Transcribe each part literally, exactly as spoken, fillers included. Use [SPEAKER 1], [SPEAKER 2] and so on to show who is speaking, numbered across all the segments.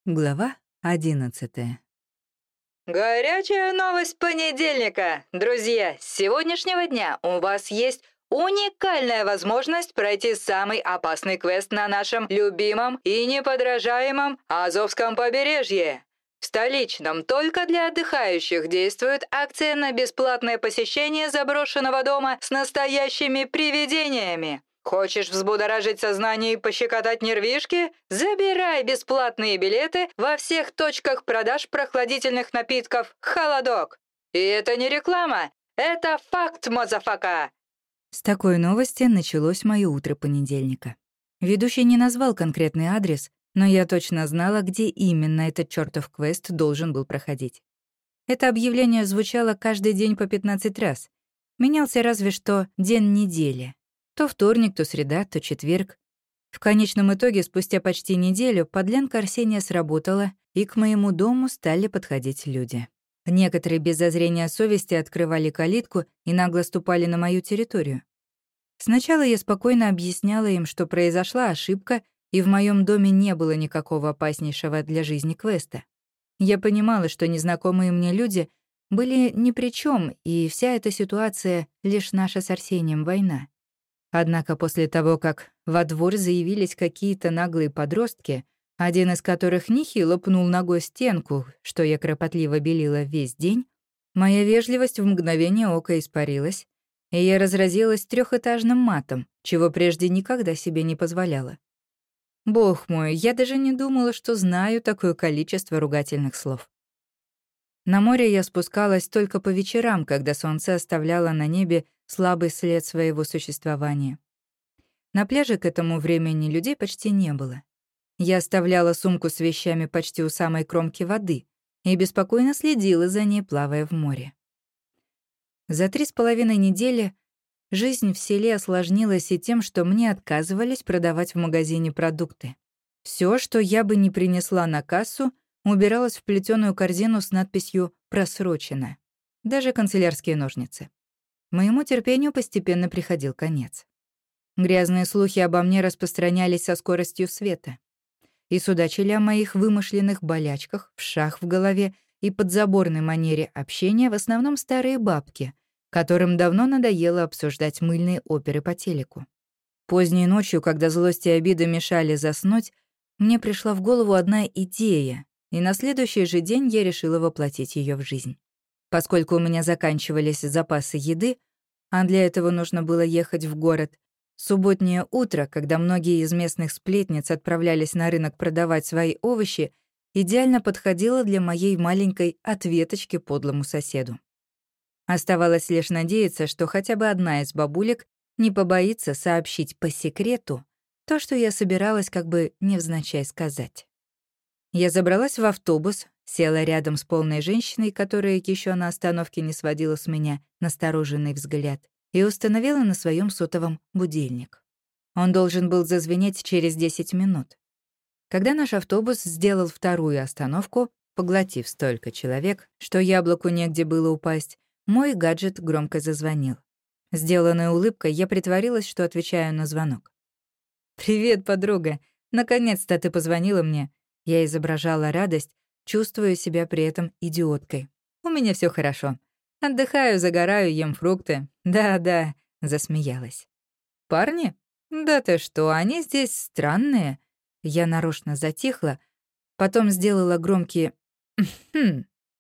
[SPEAKER 1] Глава одиннадцатая.
[SPEAKER 2] Горячая новость понедельника! Друзья, с сегодняшнего дня у вас есть уникальная возможность пройти самый опасный квест на нашем любимом и неподражаемом Азовском побережье. В столичном только для отдыхающих действует акция на бесплатное посещение заброшенного дома с настоящими привидениями. Хочешь взбудоражить сознание и пощекотать нервишки? Забирай бесплатные билеты во всех точках продаж прохладительных напитков «Холодок». И это не реклама, это факт, мазафака!
[SPEAKER 1] С такой новости началось моё утро понедельника. Ведущий не назвал конкретный адрес, но я точно знала, где именно этот чёртов квест должен был проходить. Это объявление звучало каждый день по пятнадцать раз. Менялся разве что день недели. То вторник, то среда, то четверг. В конечном итоге, спустя почти неделю, подлянка Арсения сработала, и к моему дому стали подходить люди. Некоторые без зазрения совести открывали калитку и нагло ступали на мою территорию. Сначала я спокойно объясняла им, что произошла ошибка, и в моем доме не было никакого опаснейшего для жизни квеста. Я понимала, что незнакомые мне люди были ни при чем, и вся эта ситуация — лишь наша с Арсением война. Однако после того, как во двор заявились какие-то наглые подростки, один из которых нехило пнул ногой стенку, что я кропотливо белила весь день, моя вежливость в мгновение ока испарилась, и я разразилась трехэтажным матом, чего прежде никогда себе не позволяла. Бог мой, я даже не думала, что знаю такое количество ругательных слов. На море я спускалась только по вечерам, когда солнце оставляло на небе слабый след своего существования. На пляже к этому времени людей почти не было. Я оставляла сумку с вещами почти у самой кромки воды и беспокойно следила за ней, плавая в море. За три с половиной недели жизнь в селе осложнилась и тем, что мне отказывались продавать в магазине продукты. Все, что я бы не принесла на кассу, убиралась в плетеную корзину с надписью «Просрочено». Даже канцелярские ножницы. Моему терпению постепенно приходил конец. Грязные слухи обо мне распространялись со скоростью света. И судачили о моих вымышленных болячках, вшах в голове и подзаборной манере общения в основном старые бабки, которым давно надоело обсуждать мыльные оперы по телеку. Поздней ночью, когда злость и обида мешали заснуть, мне пришла в голову одна идея, и на следующий же день я решила воплотить ее в жизнь. Поскольку у меня заканчивались запасы еды, а для этого нужно было ехать в город, субботнее утро, когда многие из местных сплетниц отправлялись на рынок продавать свои овощи, идеально подходило для моей маленькой ответочки подлому соседу. Оставалось лишь надеяться, что хотя бы одна из бабулек не побоится сообщить по секрету то, что я собиралась как бы невзначай сказать. Я забралась в автобус, села рядом с полной женщиной, которая еще на остановке не сводила с меня настороженный взгляд, и установила на своем сотовом будильник. Он должен был зазвенеть через десять минут. Когда наш автобус сделал вторую остановку, поглотив столько человек, что яблоку негде было упасть, мой гаджет громко зазвонил. Сделанной улыбкой я притворилась, что отвечаю на звонок. «Привет, подруга! Наконец-то ты позвонила мне!» Я изображала радость, чувствуя себя при этом идиоткой. «У меня все хорошо. Отдыхаю, загораю, ем фрукты. Да-да», — засмеялась. «Парни? Да ты что, они здесь странные». Я нарочно затихла, потом сделала громкие «хм»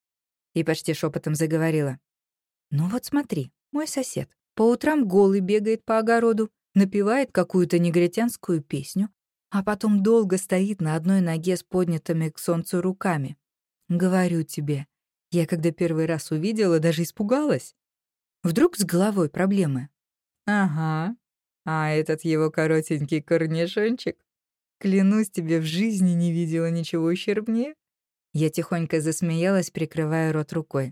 [SPEAKER 1] и почти шепотом заговорила. «Ну вот смотри, мой сосед по утрам голый бегает по огороду, напевает какую-то негритянскую песню, а потом долго стоит на одной ноге с поднятыми к солнцу руками. Говорю тебе, я когда первый раз увидела, даже испугалась. Вдруг с головой проблемы? Ага, а этот его коротенький корнишончик, клянусь тебе, в жизни не видела ничего ущербнее». Я тихонько засмеялась, прикрывая рот рукой.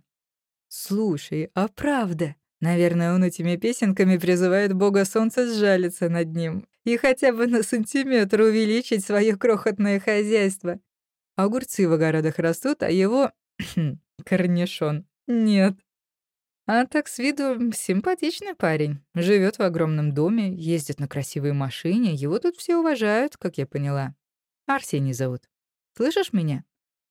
[SPEAKER 1] «Слушай, а правда? Наверное, он этими песенками призывает бога солнца сжалиться над ним и хотя бы на сантиметр увеличить свое крохотное хозяйство. Огурцы в огородах растут, а его корнишон нет. А так с виду симпатичный парень. Живет в огромном доме, ездит на красивой машине, его тут все уважают, как я поняла. Арсений зовут». Слышишь меня?»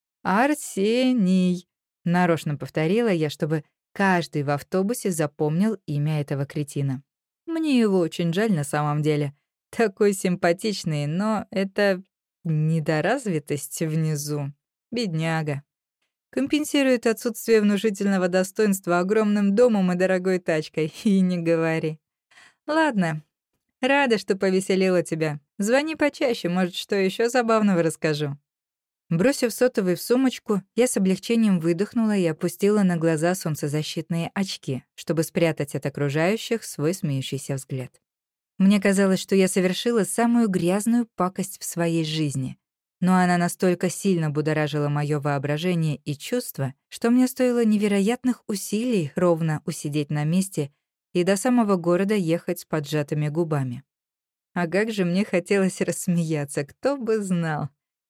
[SPEAKER 1] «Арсений», — нарочно повторила я, чтобы каждый в автобусе запомнил имя этого кретина. Мне его очень жаль на самом деле. Такой симпатичный, но это недоразвитость внизу. Бедняга. Компенсирует отсутствие внушительного достоинства огромным домом и дорогой тачкой. И не говори. Ладно, рада, что повеселила тебя. Звони почаще, может, что еще забавного расскажу. Бросив сотовый в сумочку, я с облегчением выдохнула и опустила на глаза солнцезащитные очки, чтобы спрятать от окружающих свой смеющийся взгляд. Мне казалось, что я совершила самую грязную пакость в своей жизни, но она настолько сильно будоражила моё воображение и чувства, что мне стоило невероятных усилий ровно усидеть на месте и до самого города ехать с поджатыми губами. А как же мне хотелось рассмеяться, кто бы знал.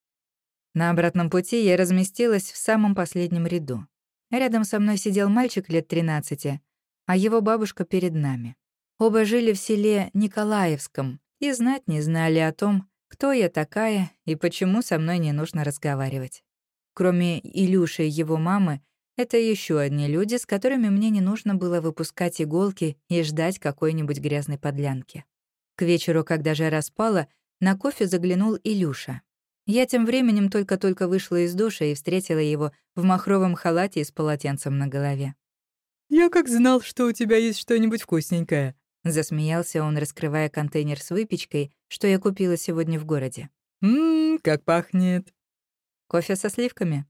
[SPEAKER 1] На обратном пути я разместилась в самом последнем ряду. Рядом со мной сидел мальчик лет тринадцати, а его бабушка перед нами. Оба жили в селе Николаевском и знать не знали о том, кто я такая и почему со мной не нужно разговаривать. Кроме Илюши и его мамы, это еще одни люди, с которыми мне не нужно было выпускать иголки и ждать какой-нибудь грязной подлянки. К вечеру, когда жара спала, на кофе заглянул Илюша. Я тем временем только-только вышла из душа и встретила его в махровом халате и с полотенцем на голове.
[SPEAKER 3] «Я как знал, что у тебя есть что-нибудь вкусненькое»,
[SPEAKER 1] — засмеялся он, раскрывая контейнер с выпечкой, что я купила сегодня в городе.
[SPEAKER 3] «Ммм, как пахнет».
[SPEAKER 1] «Кофе со сливками?»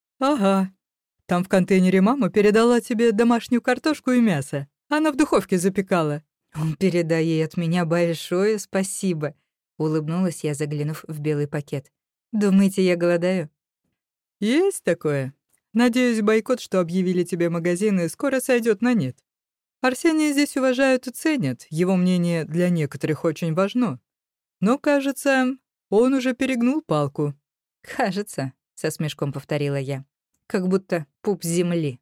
[SPEAKER 3] «Ага. Там в контейнере мама передала тебе домашнюю картошку и мясо. Она в духовке запекала».
[SPEAKER 1] «Передай ей от меня большое спасибо», — улыбнулась я, заглянув в белый пакет. «Думаете, я голодаю?»
[SPEAKER 3] «Есть такое. Надеюсь, бойкот, что объявили тебе магазины, скоро сойдет на нет. Арсения здесь уважают и ценят, его мнение для некоторых очень важно. Но, кажется, он уже перегнул палку».
[SPEAKER 1] «Кажется», — со смешком повторила я, «как будто пуп земли».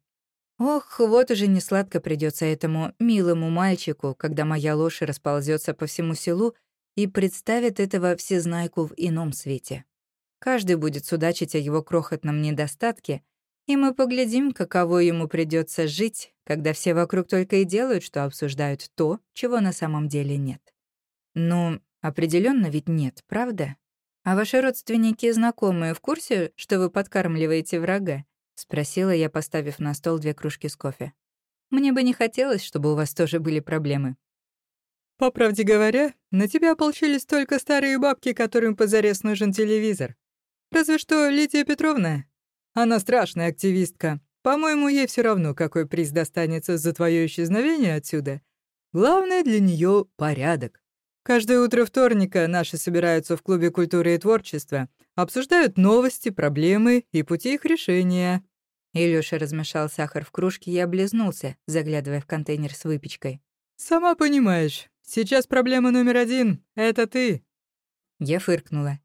[SPEAKER 1] Ох, вот уже несладко придется этому милому мальчику, когда моя ложь расползется по всему селу и представит этого всезнайку в ином свете. Каждый будет судачить о его крохотном недостатке, и мы поглядим, каково ему придется жить, когда все вокруг только и делают, что обсуждают то, чего на самом деле нет. Ну, определенно ведь нет, правда? А ваши родственники и знакомые в курсе, что вы подкармливаете врага? Спросила я, поставив на стол две кружки с кофе. Мне бы не хотелось, чтобы у вас тоже были проблемы.
[SPEAKER 3] «По правде говоря, на тебя ополчились только старые бабки, которым позарез нужен телевизор. Разве что Лидия Петровна. Она страшная активистка. По-моему, ей все равно, какой приз достанется за твое исчезновение отсюда. Главное для нее порядок. Каждое утро вторника наши собираются в Клубе культуры и творчества, обсуждают новости, проблемы и пути их решения».
[SPEAKER 1] Илюша размешал сахар в кружке и облизнулся, заглядывая в контейнер с выпечкой.
[SPEAKER 3] «Сама понимаешь, сейчас проблема номер один — это ты».
[SPEAKER 1] Я фыркнула.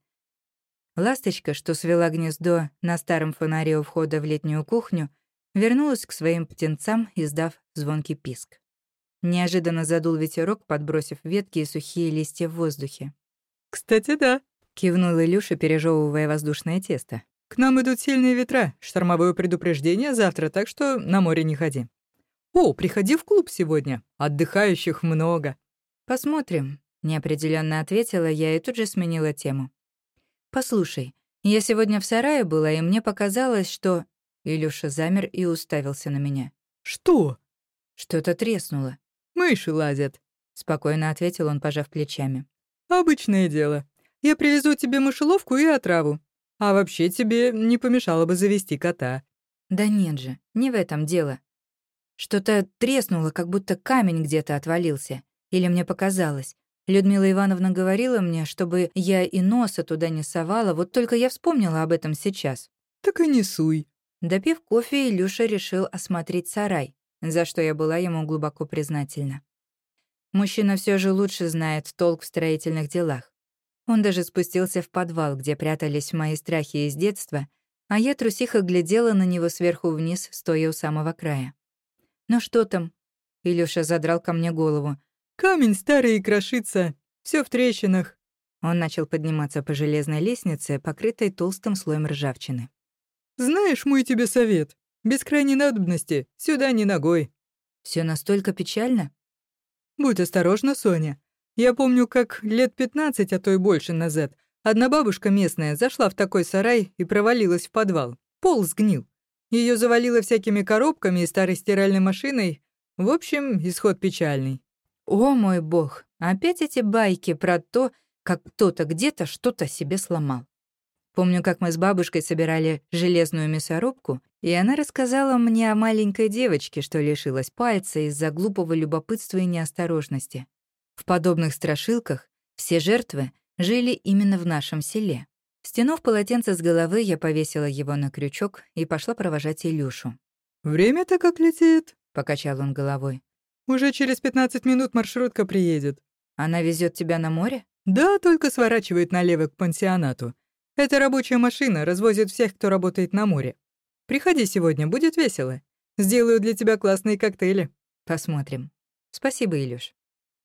[SPEAKER 1] Ласточка, что свела гнездо на старом фонаре у входа в летнюю кухню, вернулась к своим птенцам, издав звонкий писк. Неожиданно задул ветерок, подбросив ветки и сухие листья в воздухе.
[SPEAKER 3] «Кстати, да»,
[SPEAKER 1] — кивнул Илюша, пережевывая воздушное тесто.
[SPEAKER 3] «К нам идут сильные ветра, штормовое предупреждение завтра, так что на море не ходи. О, приходи в клуб сегодня, отдыхающих много».
[SPEAKER 1] «Посмотрим», — неопределенно ответила я и тут же сменила тему. «Послушай, я сегодня в сарае была, и мне показалось, что...» Илюша замер и уставился на меня.
[SPEAKER 3] «Что?»
[SPEAKER 1] «Что-то треснуло»,
[SPEAKER 3] «Мыши лазят»,
[SPEAKER 1] — спокойно ответил он, пожав плечами.
[SPEAKER 3] «Обычное дело. Я привезу тебе мышеловку и отраву. А вообще тебе не помешало бы завести кота».
[SPEAKER 1] «Да нет же, не в этом дело. Что-то треснуло, как будто камень где-то отвалился. Или мне показалось. Людмила Ивановна говорила мне, чтобы я и носа туда не совала, вот только я вспомнила об этом сейчас».
[SPEAKER 3] «Так и не суй».
[SPEAKER 1] Допив кофе, Илюша решил осмотреть сарай, за что я была ему глубоко признательна. Мужчина все же лучше знает толк в строительных делах. Он даже спустился в подвал, где прятались мои страхи из детства, а я трусиха глядела на него сверху вниз, стоя у самого края. «Ну что там?» Илюша задрал ко мне голову.
[SPEAKER 3] «Камень старый и крошится. Все в трещинах».
[SPEAKER 1] Он начал подниматься по железной лестнице, покрытой толстым слоем ржавчины.
[SPEAKER 3] «Знаешь мой тебе совет? Без крайней надобности сюда не ногой».
[SPEAKER 1] Все настолько печально?
[SPEAKER 3] «Будь осторожна, Соня. Я помню, как лет пятнадцать, а то и больше назад, одна бабушка местная зашла в такой сарай и провалилась в подвал. Пол сгнил. Ее завалило всякими коробками и старой стиральной машиной. В общем, исход печальный».
[SPEAKER 1] О мой бог, опять эти байки про то, как кто-то где-то что-то себе сломал. Помню, как мы с бабушкой собирали железную мясорубку, и она рассказала мне о маленькой девочке, что лишилась пальца из-за глупого любопытства и неосторожности. В подобных страшилках все жертвы жили именно в нашем селе. Стянув полотенце с головы, я повесила его на крючок и пошла провожать Илюшу.
[SPEAKER 3] «Время-то как летит»,
[SPEAKER 1] — покачал он головой.
[SPEAKER 3] «Уже через пятнадцать минут маршрутка приедет».
[SPEAKER 1] «Она везет тебя на море?»
[SPEAKER 3] «Да, только сворачивает налево к пансионату. Эта рабочая машина развозит всех, кто работает на море. Приходи сегодня, будет весело. Сделаю для тебя классные коктейли».
[SPEAKER 1] «Посмотрим. Спасибо, Илюш».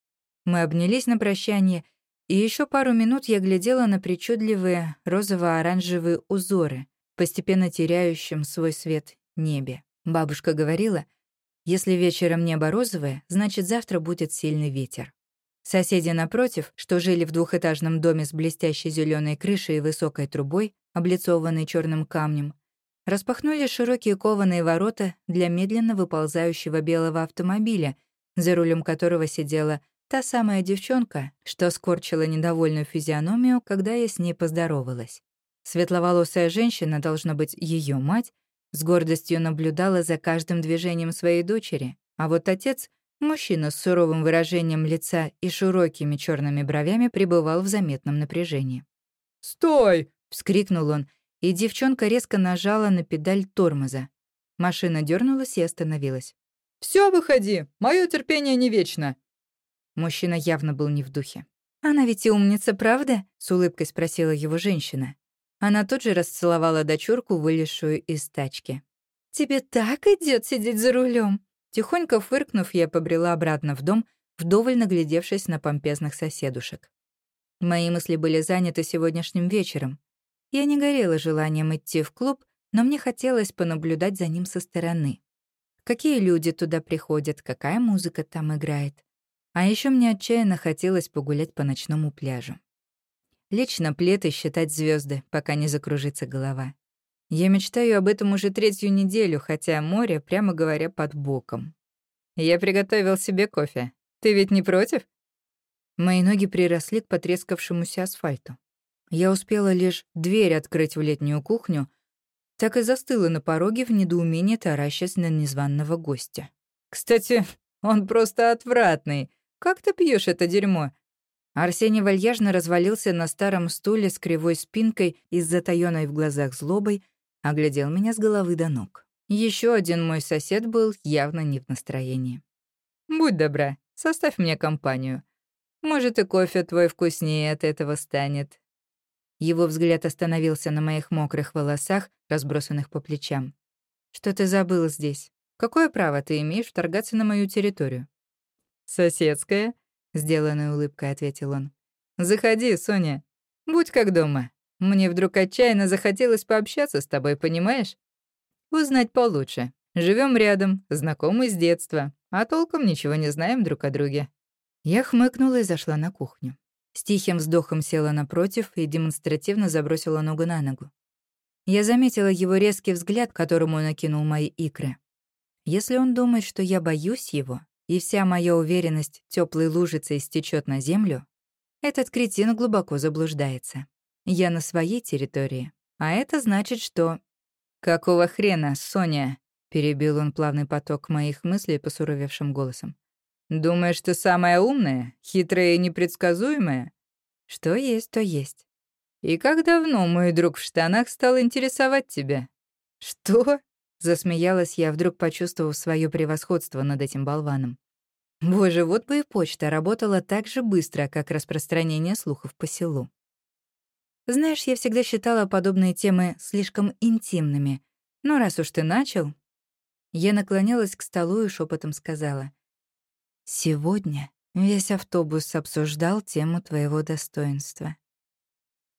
[SPEAKER 1] Мы обнялись на прощание, и еще пару минут я глядела на причудливые розово-оранжевые узоры, постепенно теряющим свой свет небе. Бабушка говорила, если вечером небо розовое, значит, завтра будет сильный ветер. Соседи напротив, что жили в двухэтажном доме с блестящей зеленой крышей и высокой трубой, облицованной черным камнем, распахнули широкие кованые ворота для медленно выползающего белого автомобиля, за рулем которого сидела та самая девчонка, что скорчила недовольную физиономию, когда я с ней поздоровалась. Светловолосая женщина, должно быть, ее мать, с гордостью наблюдала за каждым движением своей дочери, а вот отец, мужчина с суровым выражением лица и широкими черными бровями, пребывал в заметном напряжении.
[SPEAKER 3] «Стой!»
[SPEAKER 1] — вскрикнул он, и девчонка резко нажала на педаль тормоза. Машина дернулась и остановилась.
[SPEAKER 3] «Все, выходи! Мое терпение не вечно!»
[SPEAKER 1] Мужчина явно был не в духе. «Она ведь и умница, правда?» — с улыбкой спросила его женщина. Она тут же расцеловала дочурку, вылезшую из тачки. «Тебе так идет сидеть за рулем. Тихонько фыркнув, я побрела обратно в дом, вдоволь наглядевшись на помпезных соседушек. Мои мысли были заняты сегодняшним вечером. Я не горела желанием идти в клуб, но мне хотелось понаблюдать за ним со стороны. Какие люди туда приходят, какая музыка там играет. А еще мне отчаянно хотелось погулять по ночному пляжу. Лечь на плед и считать звезды, пока не закружится голова. Я мечтаю об этом уже третью неделю, хотя море, прямо говоря, под боком. Я приготовил себе кофе. Ты ведь не против? Мои ноги приросли к потрескавшемуся асфальту. Я успела лишь дверь открыть в летнюю кухню, так и застыла на пороге в недоумении, таращась на незваного гостя. «Кстати, он просто отвратный. Как ты пьешь это дерьмо?» Арсений вальяжно развалился на старом стуле с кривой спинкой и с затаённой в глазах злобой, оглядел меня с головы до ног. Еще один мой сосед был явно не в настроении. «Будь добра, составь мне компанию. Может, и кофе твой вкуснее от этого станет». Его взгляд остановился на моих мокрых волосах, разбросанных по плечам. «Что ты забыл здесь? Какое право ты имеешь вторгаться на мою территорию?» «Соседская», — сделанной улыбкой ответил он. «Заходи, Соня. Будь как дома. Мне вдруг отчаянно захотелось пообщаться с тобой, понимаешь? Узнать получше. Живем рядом, знакомы с детства, а толком ничего не знаем друг о друге». Я хмыкнула и зашла на кухню. С тихим вздохом села напротив и демонстративно забросила ногу на ногу. Я заметила его резкий взгляд, которому он окинул мои икры. Если он думает, что я боюсь его, и вся моя уверенность теплой лужицей стечет на землю, этот кретин глубоко заблуждается. Я на своей территории, а это значит, что... «Какого хрена, Соня?» — перебил он плавный поток моих мыслей посуровевшим голосом. «Думаешь, ты самая умная, хитрая и непредсказуемая?» «Что есть, то есть». «И как давно мой друг в штанах стал интересовать тебя?» «Что?» — засмеялась я, вдруг почувствовав свое превосходство над этим болваном. Боже, вот бы и почта работала так же быстро, как распространение слухов по селу. Знаешь, я всегда считала подобные темы слишком интимными. Но раз уж ты начал... Я наклонилась к столу и шепотом сказала. «Сегодня весь автобус обсуждал тему твоего достоинства.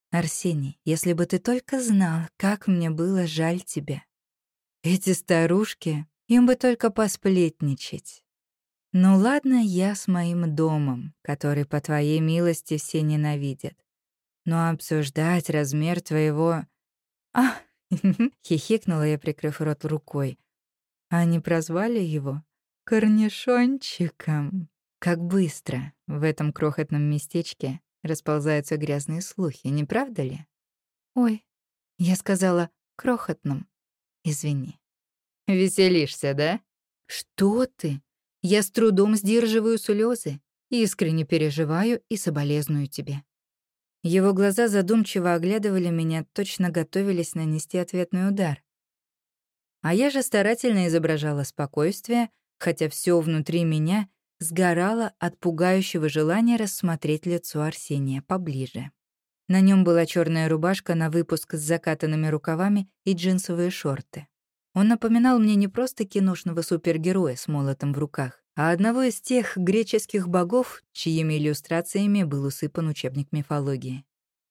[SPEAKER 1] Арсений, если бы ты только знал, как мне было жаль тебя. Эти старушки, им бы только посплетничать. Ну ладно, я с моим домом, который, по твоей милости, все ненавидят. Но обсуждать размер твоего... А! Хихикнула я, прикрыв рот рукой. Они прозвали его корнишончиком. Как быстро в этом крохотном местечке расползаются грязные слухи, не правда ли? Ой, я сказала крохотном. Извини. Веселишься, да? Что ты? Я с трудом сдерживаю слезы, искренне переживаю и соболезную тебе. Его глаза задумчиво оглядывали меня, точно готовились нанести ответный удар. А я же старательно изображала спокойствие, хотя все внутри меня сгорало от пугающего желания рассмотреть лицо Арсения поближе. На нем была черная рубашка на выпуск с закатанными рукавами и джинсовые шорты. Он напоминал мне не просто киношного супергероя с молотом в руках, а одного из тех греческих богов, чьими иллюстрациями был усыпан учебник мифологии.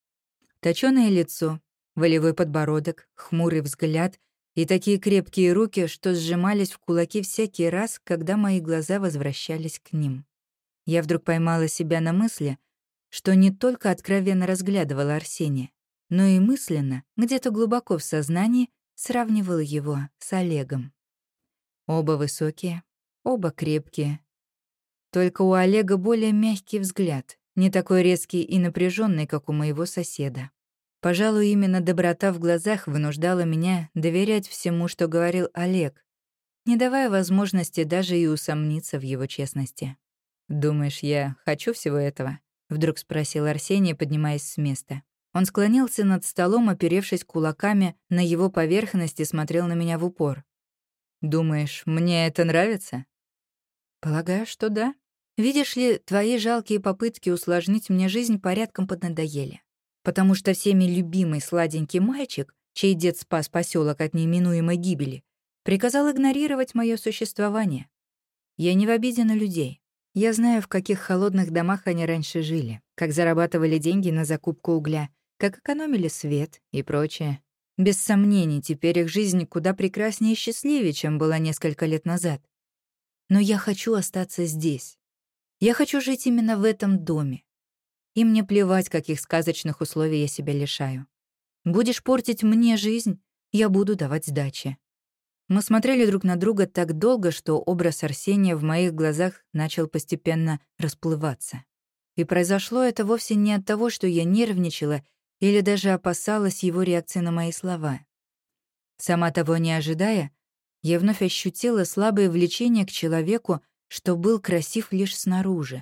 [SPEAKER 1] Точёное лицо, волевой подбородок, хмурый взгляд и такие крепкие руки, что сжимались в кулаки всякий раз, когда мои глаза возвращались к ним. Я вдруг поймала себя на мысли, что не только откровенно разглядывала Арсения, но и мысленно, где-то глубоко в сознании, сравнивала его с Олегом. Оба высокие, оба крепкие. Только у Олега более мягкий взгляд, не такой резкий и напряженный, как у моего соседа. Пожалуй, именно доброта в глазах вынуждала меня доверять всему, что говорил Олег, не давая возможности даже и усомниться в его честности. «Думаешь, я хочу всего этого?» — вдруг спросил Арсений, поднимаясь с места. Он склонился над столом, оперевшись кулаками на его поверхность и смотрел на меня в упор. «Думаешь, мне это нравится?» «Полагаю, что да. Видишь ли, твои жалкие попытки усложнить мне жизнь порядком поднадоели. Потому что всеми любимый сладенький мальчик, чей дед спас поселок от неминуемой гибели, приказал игнорировать мое существование. Я не в обиде на людей. Я знаю, в каких холодных домах они раньше жили, как зарабатывали деньги на закупку угля, как экономили свет и прочее. Без сомнений, теперь их жизнь куда прекраснее и счастливее, чем была несколько лет назад. Но я хочу остаться здесь. Я хочу жить именно в этом доме. И мне плевать, каких сказочных условий я себя лишаю. Будешь портить мне жизнь, я буду давать сдачи. Мы смотрели друг на друга так долго, что образ Арсения в моих глазах начал постепенно расплываться. И произошло это вовсе не от того, что я нервничала или даже опасалась его реакции на мои слова. Сама того не ожидая, я вновь ощутила слабое влечение к человеку, что был красив лишь снаружи.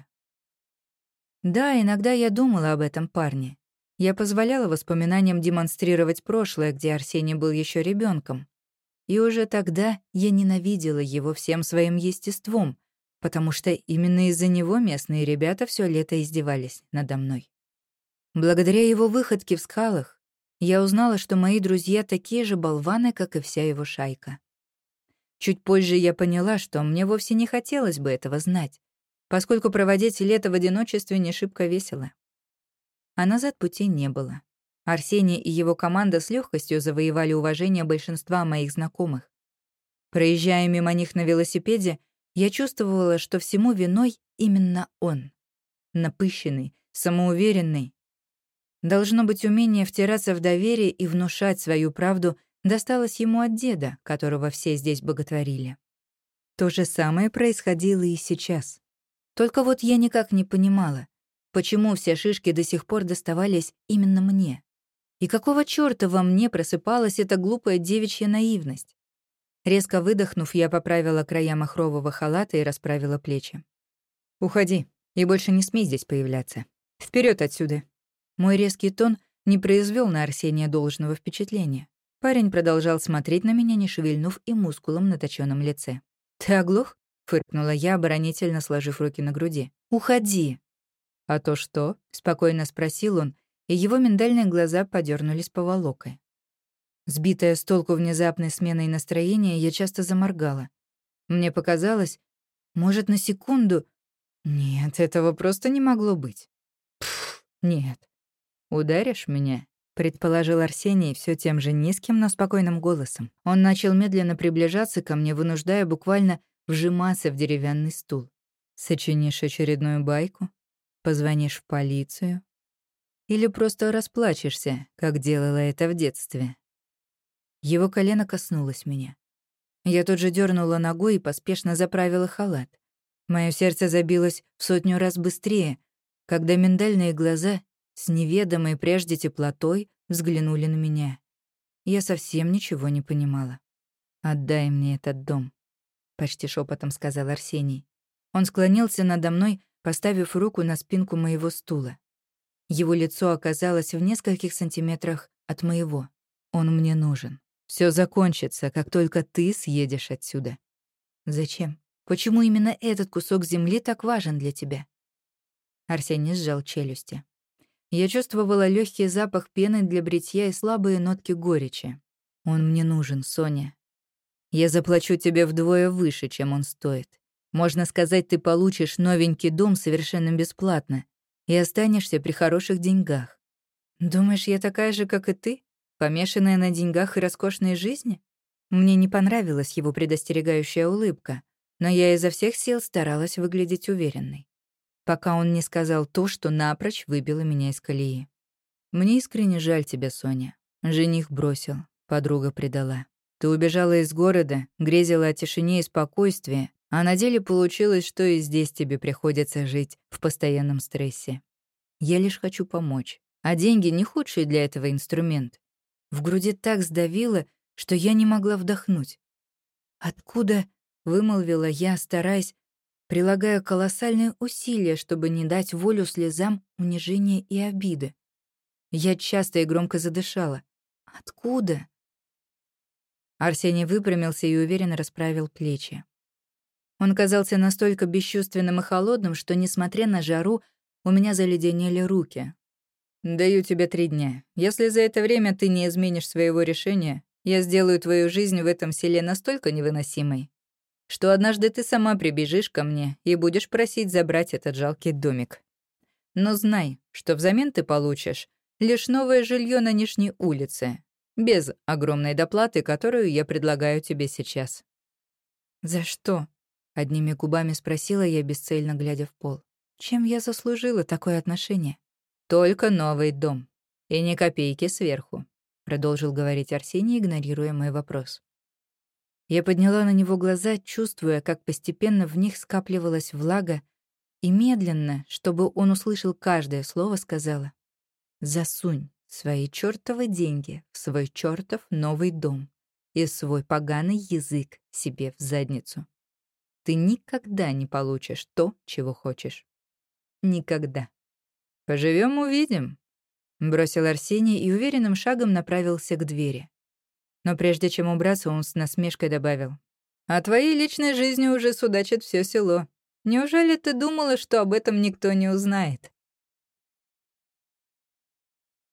[SPEAKER 1] Да, иногда я думала об этом парне. Я позволяла воспоминаниям демонстрировать прошлое, где Арсений был еще ребенком. И уже тогда я ненавидела его всем своим естеством, потому что именно из-за него местные ребята все лето издевались надо мной. Благодаря его выходке в скалах я узнала, что мои друзья такие же болваны, как и вся его шайка. Чуть позже я поняла, что мне вовсе не хотелось бы этого знать, поскольку проводить лето в одиночестве не шибко весело. А назад пути не было. Арсений и его команда с легкостью завоевали уважение большинства моих знакомых. Проезжая мимо них на велосипеде, я чувствовала, что всему виной именно он. Напыщенный, самоуверенный. Должно быть, умение втираться в доверие и внушать свою правду досталось ему от деда, которого все здесь боготворили. То же самое происходило и сейчас. Только вот я никак не понимала, почему все шишки до сих пор доставались именно мне. И какого чёрта во мне просыпалась эта глупая девичья наивность? Резко выдохнув, я поправила края махрового халата и расправила плечи. «Уходи, и больше не смей здесь появляться. Вперед отсюда!» Мой резкий тон не произвел на Арсения должного впечатления. Парень продолжал смотреть на меня, не шевельнув и мускулом на точёном лице. «Ты оглох?» — фыркнула я, оборонительно сложив руки на груди. «Уходи!» «А то что?» — спокойно спросил он, и его миндальные глаза подернулись поволокой. Сбитая с толку внезапной сменой настроения, я часто заморгала. Мне показалось, может, на секунду... Нет, этого просто не могло быть. Пф, нет. «Ударишь меня?» — предположил Арсений все тем же низким, но спокойным голосом. Он начал медленно приближаться ко мне, вынуждая буквально вжиматься в деревянный стул. «Сочинишь очередную байку? Позвонишь в полицию? Или просто расплачешься, как делала это в детстве?» Его колено коснулось меня. Я тут же дернула ногой и поспешно заправила халат. Моё сердце забилось в сотню раз быстрее, когда миндальные глаза с неведомой прежде теплотой взглянули на меня. Я совсем ничего не понимала. «Отдай мне этот дом», — почти шепотом сказал Арсений. Он склонился надо мной, поставив руку на спинку моего стула. Его лицо оказалось в нескольких сантиметрах от моего. «Он мне нужен. Все закончится, как только ты съедешь отсюда». «Зачем? Почему именно этот кусок земли так важен для тебя?» Арсений сжал челюсти. Я чувствовала легкий запах пены для бритья и слабые нотки горечи. «Он мне нужен, Соня. Я заплачу тебе вдвое выше, чем он стоит. Можно сказать, ты получишь новенький дом совершенно бесплатно и останешься при хороших деньгах. Думаешь, я такая же, как и ты, помешанная на деньгах и роскошной жизни?» Мне не понравилась его предостерегающая улыбка, но я изо всех сил старалась выглядеть уверенной, пока он не сказал то, что напрочь выбило меня из колеи. «Мне искренне жаль тебя, Соня. Жених бросил, подруга предала. Ты убежала из города, грезила о тишине и спокойствии, а на деле получилось, что и здесь тебе приходится жить в постоянном стрессе. Я лишь хочу помочь, а деньги — не худший для этого инструмент». В груди так сдавило, что я не могла вдохнуть. «Откуда?» — вымолвила я, стараясь, прилагая колоссальные усилия, чтобы не дать волю слезам унижения и обиды. Я часто и громко задышала. «Откуда?» Арсений выпрямился и уверенно расправил плечи. Он казался настолько бесчувственным и холодным, что, несмотря на жару, у меня заледенели руки. «Даю тебе три дня. Если за это время ты не изменишь своего решения, я сделаю твою жизнь в этом селе настолько невыносимой, что однажды ты сама прибежишь ко мне и будешь просить забрать этот жалкий домик. Но знай, что взамен ты получишь лишь новое жилье на Нижней улице, без огромной доплаты, которую я предлагаю тебе сейчас». «За что?» — одними губами спросила я, бесцельно глядя в пол. «Чем я заслужила такое отношение?» «Только новый дом. И ни копейки сверху», — продолжил говорить Арсений, игнорируя мой вопрос. Я подняла на него глаза, чувствуя, как постепенно в них скапливалась влага, и медленно, чтобы он услышал каждое слово, сказала: «Засунь свои чёртовы деньги в свой чёртов новый дом и свой поганый язык себе в задницу. Ты никогда не получишь то, чего хочешь. Никогда. Поживем, увидим», — бросил Арсений и уверенным шагом направился к двери. Но прежде чем убраться, он с насмешкой добавил: «О твоей личной жизни уже судачит все село. Неужели ты думала, что об этом никто не узнает?»